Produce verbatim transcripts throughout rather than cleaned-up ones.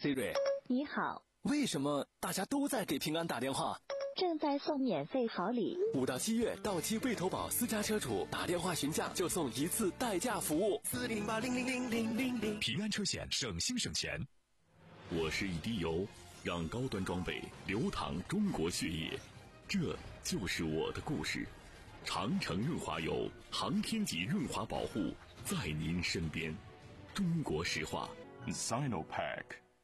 Siri， 你好， 为什么大家都在给平安打电话？ 正在送免费好礼。 五到七月，到期未投保私家车主打电话询价就送一次代驾服务。 四零八零零零零零零， 平安车险省心省钱。我是一滴油，让高端装备流淌中国血液，这就是我的故事。长城润滑油，航天级润滑保护，在您身边。中国石化 Sinopac。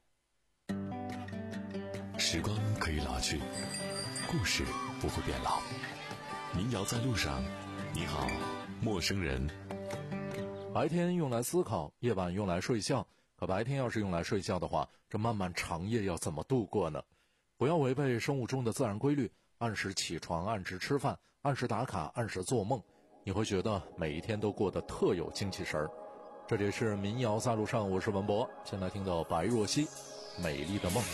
时光可以老去，故事不会变老。民谣在路上，你好，陌生人。 白天用来思考，夜晚用来睡觉。可白天要是用来睡觉的话，这漫漫长夜要怎么度过呢？不要违背生物钟的自然规律，按时起床，按时吃饭，按时打卡，按时做梦，你会觉得每一天都过得特有精气神儿。这里是民谣在路上，我是文博。现在听到白若曦美丽的梦。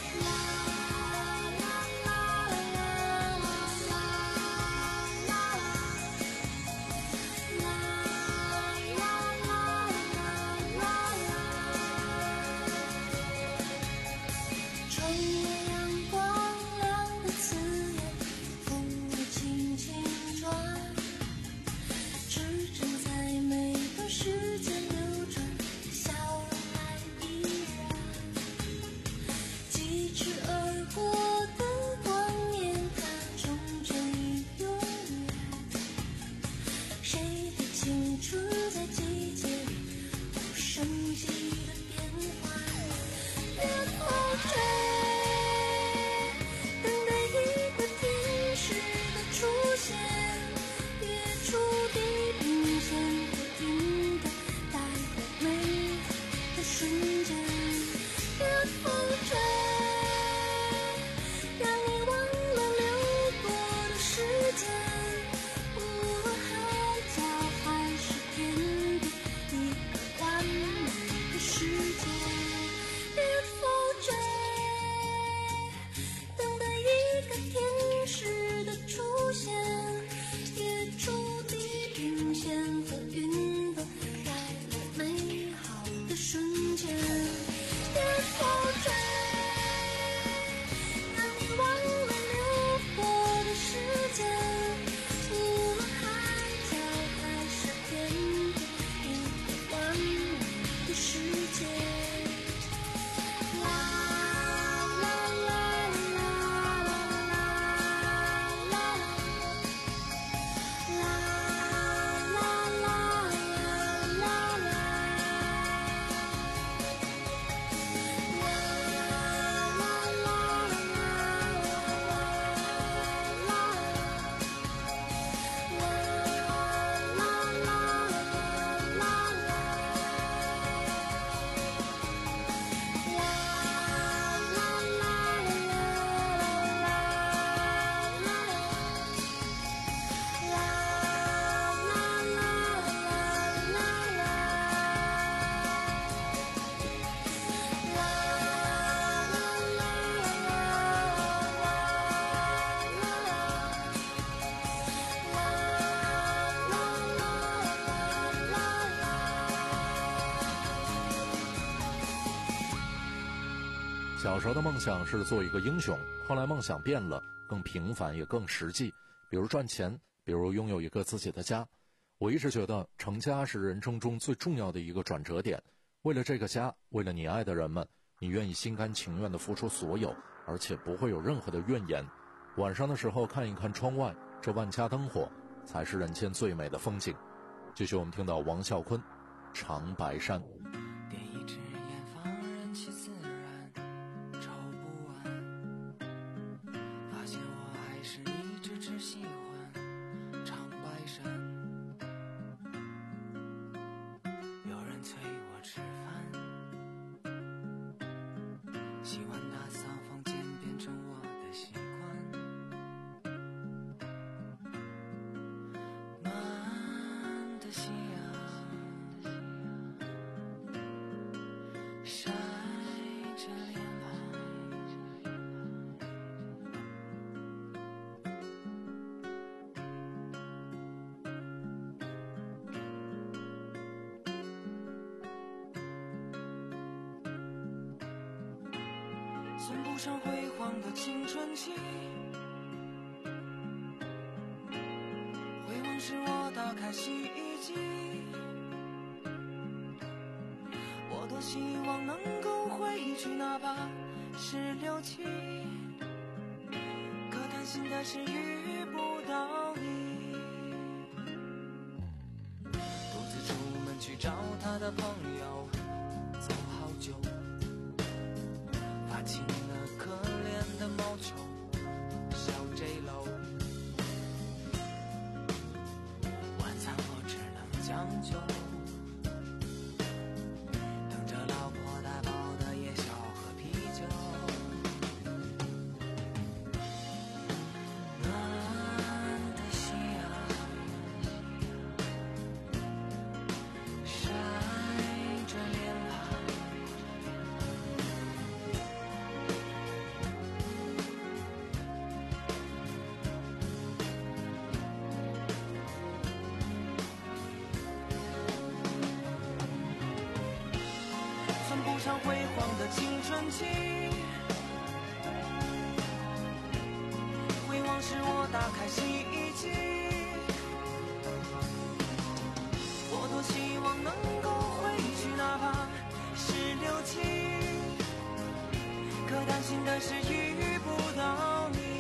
小时候的梦想是做一个英雄，后来梦想变了，更平凡也更实际，比如赚钱，比如拥有一个自己的家。我一直觉得成家是人生中最重要的一个转折点，为了这个家，为了你爱的人们，你愿意心甘情愿地付出所有，而且不会有任何的怨言。晚上的时候看一看窗外，这万家灯火才是人间最美的风景。继续我们听到王啸坤长白山。 点一支烟放任其自然，抽不完，发现我还是一直只喜欢长白山。有人催我吃饭，喜欢打扫房间变成我的习惯，暖的夕阳晒着脸庞， 算不上辉煌的青春期，回望时我打开洗衣机，我多希望能够回去，哪怕是六七，可担心的是遇不到你。独自出门去找他的朋友，走好久，发起了可怜的毛球，小 J 楼。晚餐我只能将就，等着老婆打包的夜宵和啤酒。南的夕阳晒着脸庞，算不上辉煌的青春期，回望时我打开洗衣机，我多希望能够回去，哪怕是六七，可担心的是遇不到你。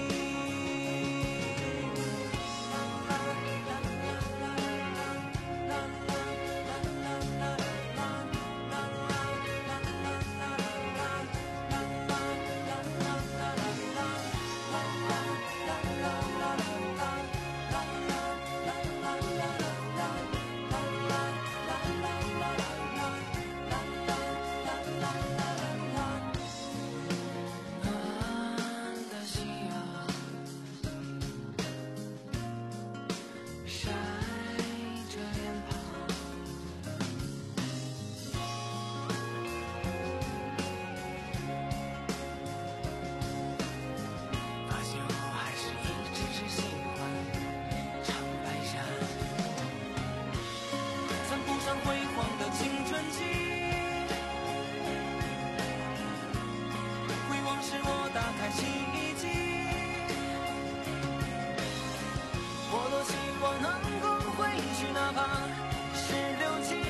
南的夕阳晒着脸庞，发现我还是一直只喜欢长白山。算不上辉煌的青春期，回望时我打开洗衣机，我多希望能够回去，哪怕是六七，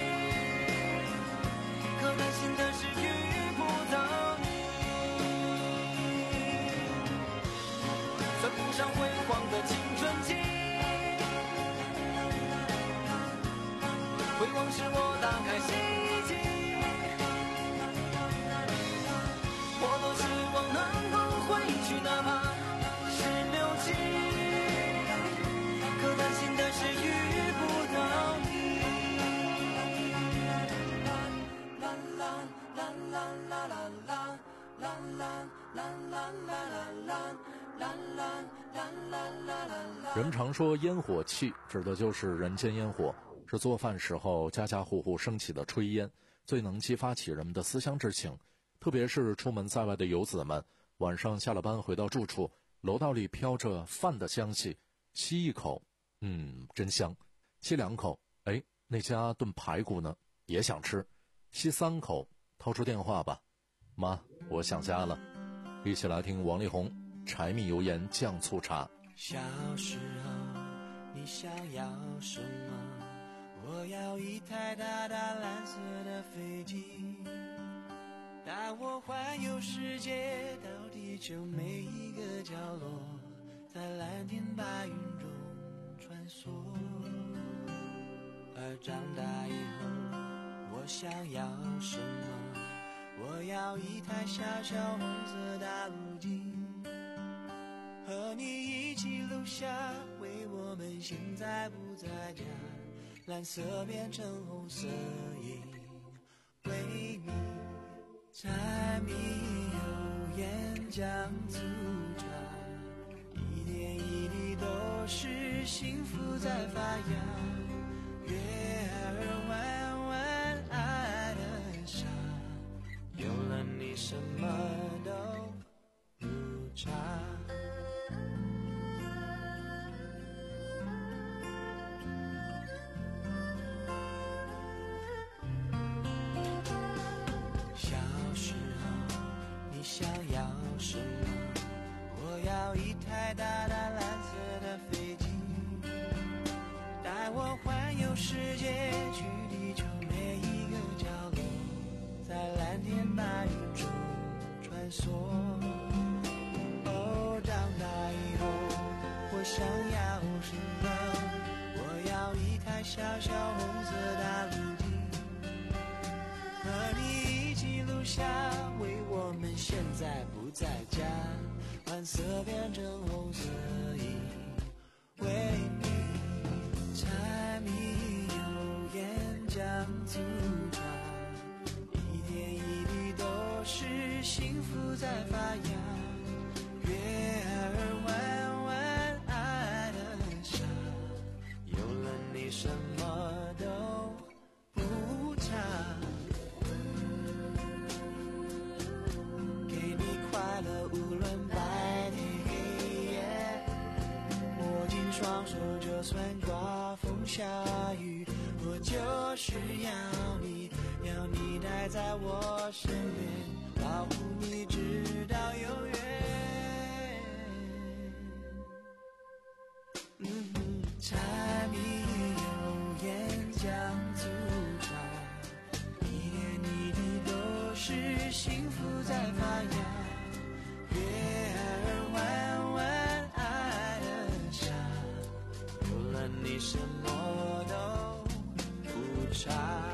可担心的是遇不到你。算不上辉煌的青春期，回望时我打开洗衣机，我多希望能够回去，哪怕是六七，可担心的是遇不到你。啦啦啦啦啦啦啦啦啦啦啦啦啦啦。 人们常说烟火气，指的就是人间烟火，是做饭时候家家户户升起的炊烟，最能激发起人们的思乡之情。特别是出门在外的游子们，晚上下了班回到住处，楼道里飘着饭的香气，吸一口，嗯，真香；吸两口，哎，那家炖排骨呢，也想吃；吸三口，掏出电话吧，妈，我想家了。一起来听王力宏柴米油盐酱醋茶。 小时候你想要什么？我要一台大大蓝色的飞机，带我环游世界，到地球每一个角落，在蓝天白云中穿梭。而长大以后我想要什么？我要一台小小红色大陆机，和你一起录下为我们现在不在家，蓝色变成红色影，为你柴米油盐酱醋茶，一点一滴都是幸福在发芽，月儿弯弯爱的傻，有了你什么都不差。小时候你想要什么？我要一台大大蓝色的飞机，带我环游世界，去地球每一个角落，在蓝天白云中穿梭。哦，长大以后我想要什么？我要一台小小红色大陆机，和你一起录下为我们现在不在家，蓝色变成红色，因为你柴米油盐酱醋茶，一点一滴都是幸福在发芽。月儿弯弯爱的傻，有了你什么都不差。给你快乐，无论白天黑夜，握紧双手，就算刮风下雨，我就是要你，要你待在我身边，保护你直到永远。嗯哼，柴米油盐酱醋茶，一点一滴都是幸福在发芽。月儿弯弯爱的傻，有了你什么都不差。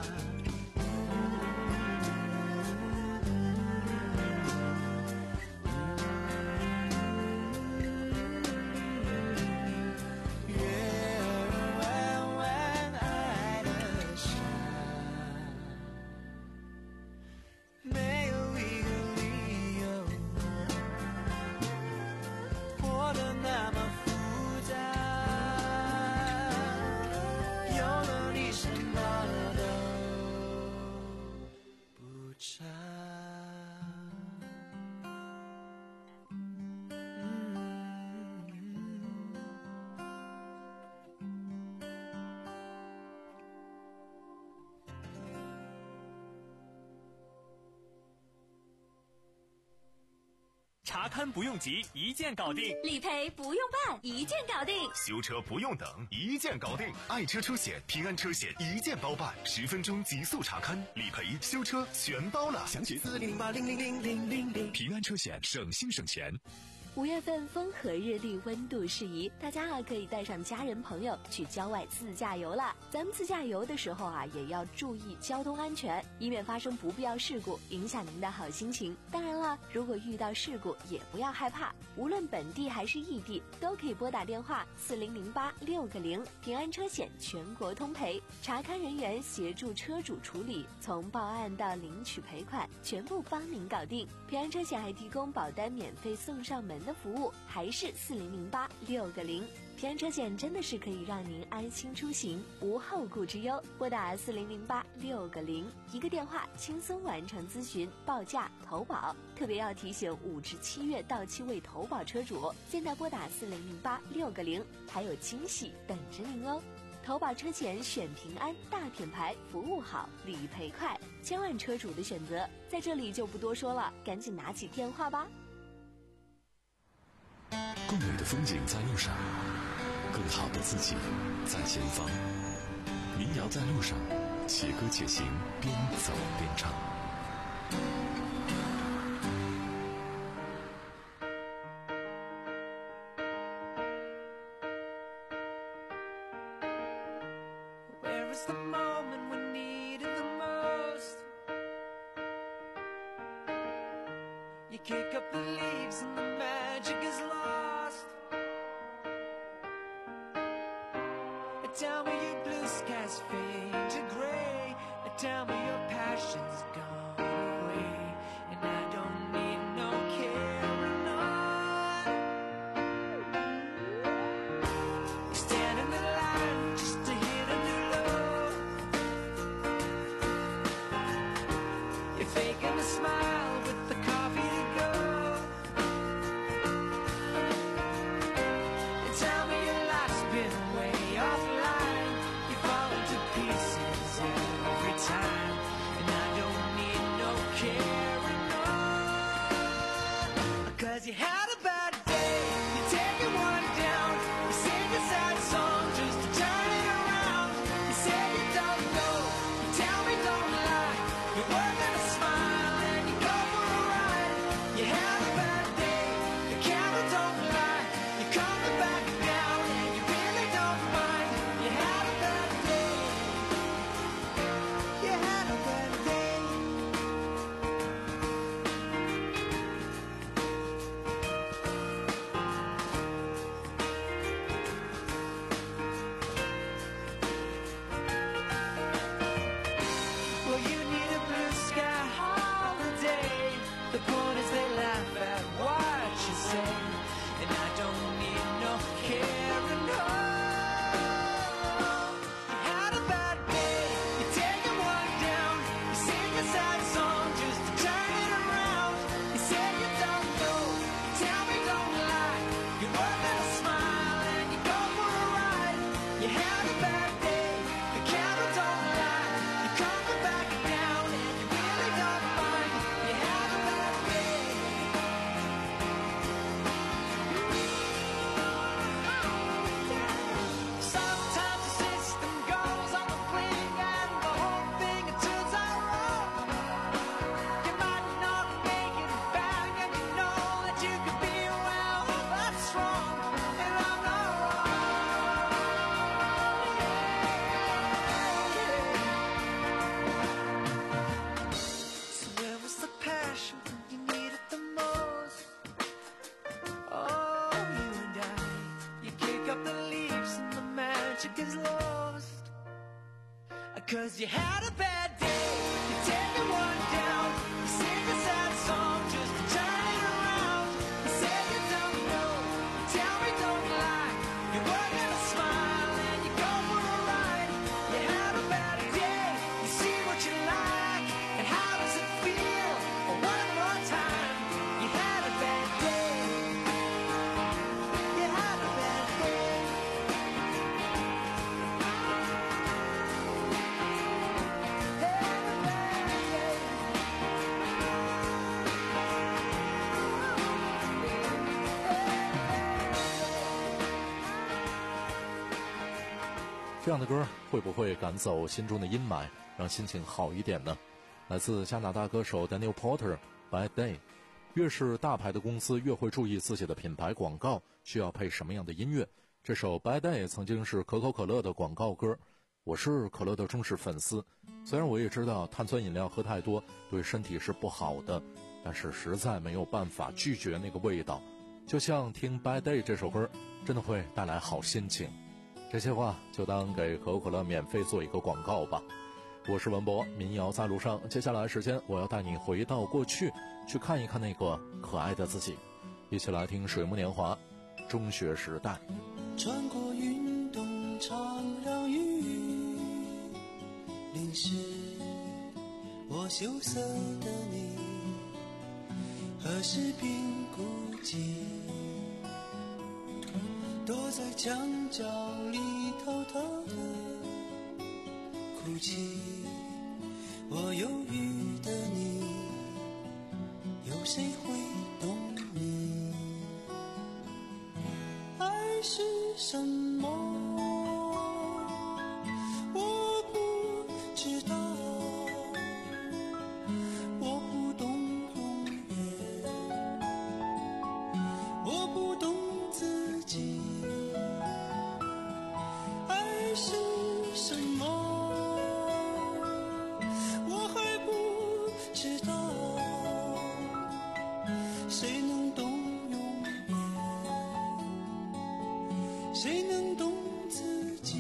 查勘不用急，一键搞定； 理赔不用办，一键搞定； 修车不用等，一键搞定。爱车车险、平安车险一键包办，十分钟极速查勘、理赔、修车全包了。详询四零零八零零零零零零。平安车险，省心省钱。 五月份风和日丽，温度适宜，大家啊可以带上家人朋友去郊外自驾游了。咱们自驾游的时候啊，也要注意交通安全，以免发生不必要事故，影响您的好心情。当然了，如果遇到事故，也不要害怕，无论本地还是异地，都可以拨打电话四零零八六个零，平安车险全国通赔，查勘人员协助车主处理，从报案到领取赔款，全部帮您搞定。平安车险还提供保单免费送上门的服务，还是四零零八六个零。平安车险真的是可以让您安心出行，无后顾之忧。拨打四零零八六个零，一个电话轻松完成咨询、报价、投保。特别要提醒五至七月到期未投保车主，现在拨打四零零八六个零，还有惊喜等着您哦。投保车险选平安，大品牌，服务好，理赔快，千万车主的选择，在这里就不多说了，赶紧拿起电话吧。 更美的风景在路上，更好的自己在前方。民谣在路上，且歌且行，边走边唱。 Where is the moment we needed the most? You kick up the leaves and the magic is lost. Tell me your blue skies fade to gray. Tell me your passion's gone away, and I don't need no carrying on. You stand in the line just to hit a new low. You're faking a smile with the coffee to go. And tell me your life's been way offline. You fall into pieces every time, and I don't 'Cause you had a bad day, you take it one down, you sing a sad song just to turn it around. You say you don't know, you tell me don't lie, you work on a smile and you go for a ride. You had a bad day, the camera don't lie, you come back down and you really don't mind. You had a bad day, you had a bad day. Well, you need a blue sky holiday. The point is they laugh at what you say, and I don't need no care and home. You had a bad day, you take it one down, you sing a sad song just to turn it around. You say you don't know, you tell me don't lie, you work at a smile and you go for a ride. You had a bad day, the camera don't lie, you coming back down and you really don't mind. You had a bad day. Sometimes the system goes on the fling and the whole thing it turns out wrong. You might not make it back and you know that you could be well, that's wrong, and I'm not wrong. So where was the passion when you needed the most? Oh, you and I, you kick up the leaves and the magic is lost. 'Cause you had a bad day, you take it one down, you sing a sad song just to turn it around. You say you don't know, you tell me don't lie, you work at a smile and you go for a ride. You had a bad day, you see what you like, and how does it feel? Oh, one more time, you had a bad day, you had a bad day. Had a bad day. 这样的歌会不会赶走心中的阴霾，让心情好一点呢？来自加拿大歌手 Daniel Porter Bad Day。越是大牌的公司越会注意自己的品牌广告需要配什么样的音乐。这首 Bad Day 曾经是可口可乐的广告歌，我是可乐的忠实粉丝，虽然我也知道碳酸饮料喝太多对身体是不好的，但是实在没有办法拒绝那个味道。就像听 Bad Day 这首歌真的会带来好心情。这些话就当给可口可乐免费做一个广告吧。我是文博，民谣在路上，接下来时间我要带你回到过去，去看一看那个可爱的自己。一起来听水木年华中学时代。 穿过运动场让雨淋湿我羞涩的你，何时变孤寂，躲在墙角里偷偷的哭泣。我忧郁的你，有谁会懂你？爱是什么？我不知道，我不懂永远，我不懂自己。爱是什么？我还不知道，谁能懂永远？谁能懂自己？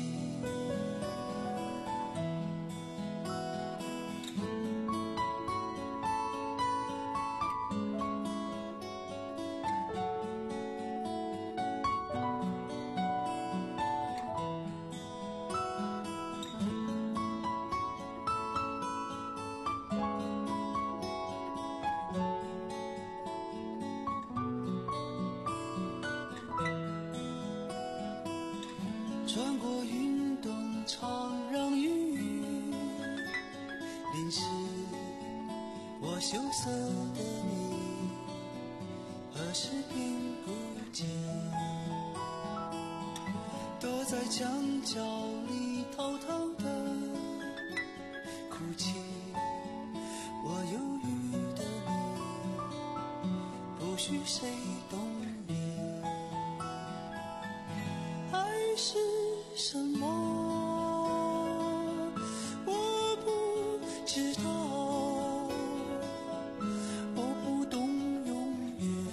穿过运动场让雨淋湿我羞涩的你，何是听不见，躲在墙角里偷偷的哭泣。我忧郁的你，不许谁懂你。爱是什么？我不知道，我不懂永远，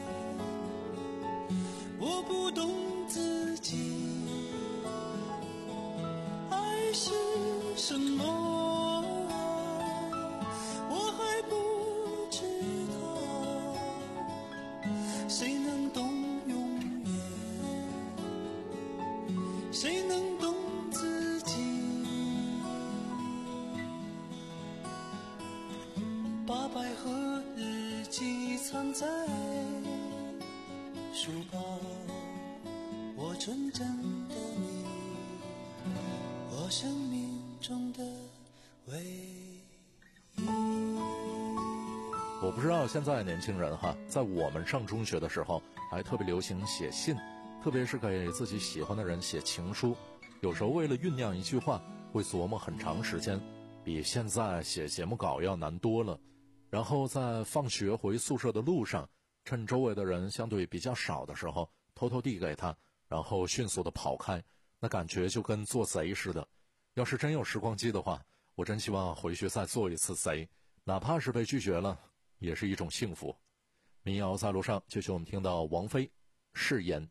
我不懂自己。爱是什么？我还不知道。谁能懂永远？谁能懂自己？把百合日记藏在书包，我纯真的你，我生命中的唯一。 我不知道现在年轻人哈，在我们上中学的时候还特别流行写信，特别是给自己喜欢的人写情书，有时候为了酝酿一句话会琢磨很长时间，比现在写节目稿要难多了。然后在放学回宿舍的路上，趁周围的人相对比较少的时候偷偷递给他，然后迅速的跑开，那感觉就跟做贼似的。要是真有时光机的话，我真希望回去再做一次贼，哪怕是被拒绝了也是一种幸福。民谣在路上，继续我们听到王菲誓言。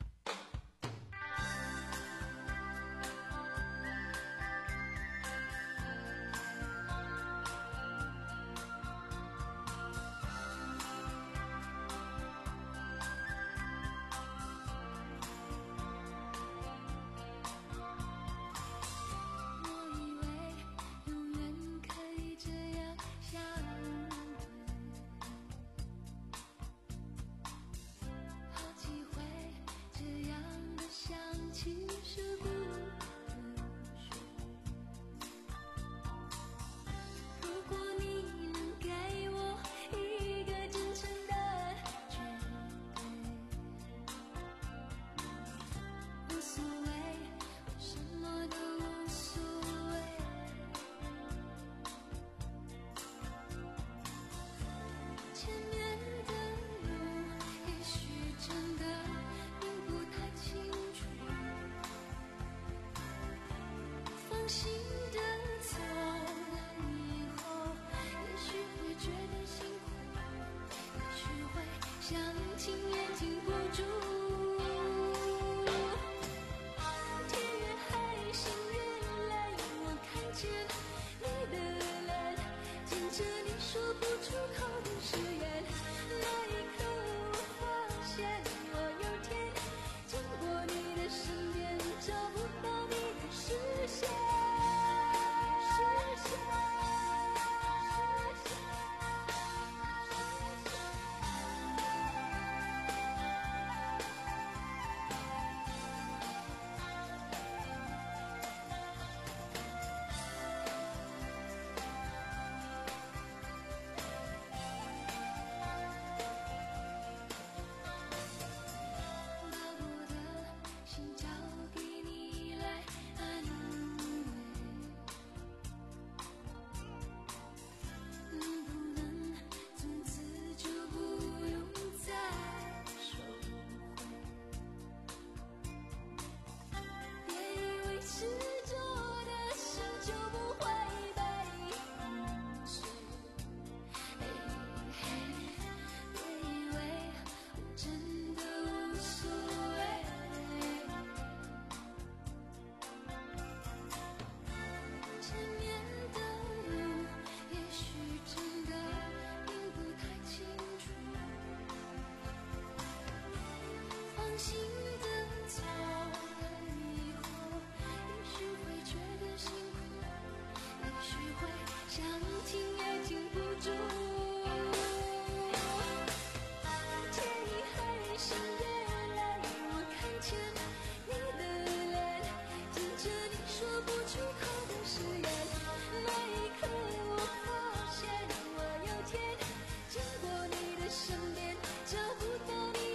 身边找不到你。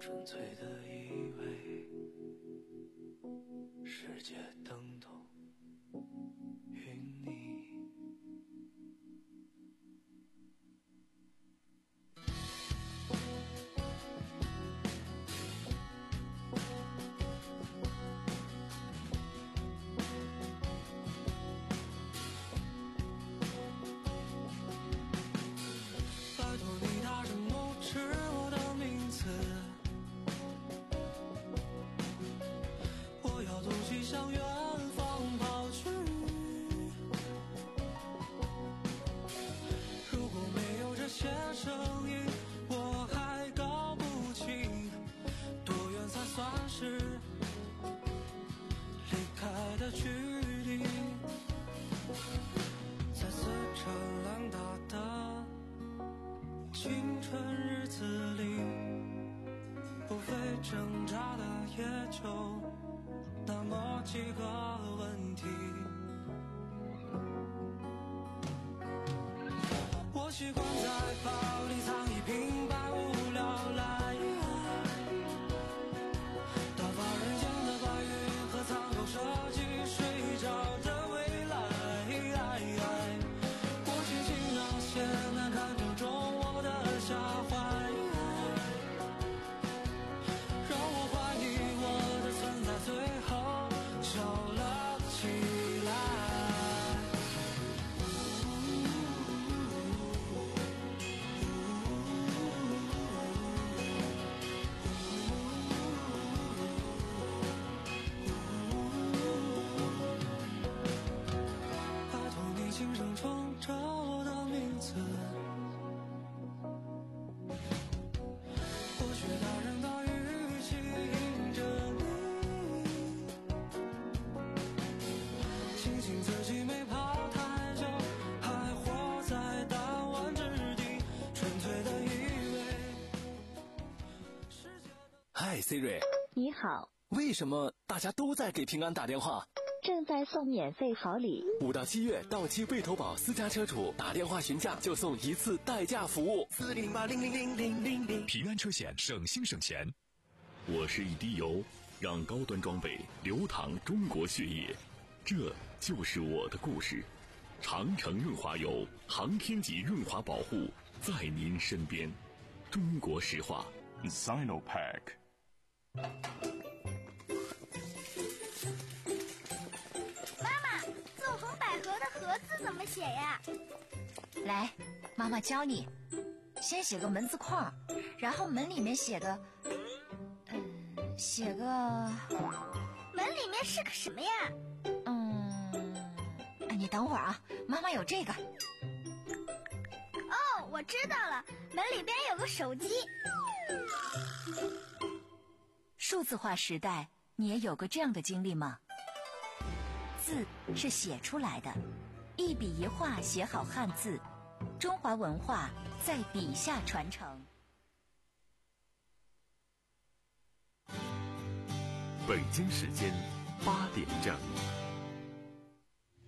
纯粹的以为世界等同于你。向远方跑去，如果没有这些声音，我还搞不清多远才算是离开的距离。在死缠烂打的青春日子里，不费挣扎的也就那么几个问题，我习惯在包里藏一瓶百无聊赖，打发人间的白云和苍狗设计睡着的未来。过去请那些难堪正中我的下怀，让我怀疑我的存在最后笑了起来。拜托你轻声冲着我的名字，或许大人的语气迎着你，庆幸自己没跑太久，还活在弹丸之地，纯粹的以为世界的。 嗨 Siri， 你好， 为什么大家都在给平安打电话？ 正在送免费好礼。 五到七月，到期未投保私家车主打电话询价就送一次代驾服务。 四零零八零零零零零零，平安车险，省心省钱。 我是一滴油，让高端装备流淌中国血液，这就是我的故事。长城润滑油，航天级润滑保护，在您身边。中国石化 Sinopack。 纵横捭阖的阖字怎么写呀？ 来，妈妈教你，先写个门字框，然后门里面写个，嗯，写个， 门里面是个什么呀？ 嗯，你等会儿啊，妈妈有这个。 哦，我知道了，门里边有个手机。 数字化时代，你也有过这样的经历吗？字是写出来的，一笔一画写好汉字，中华文化在笔下传承。 北京时间八点整。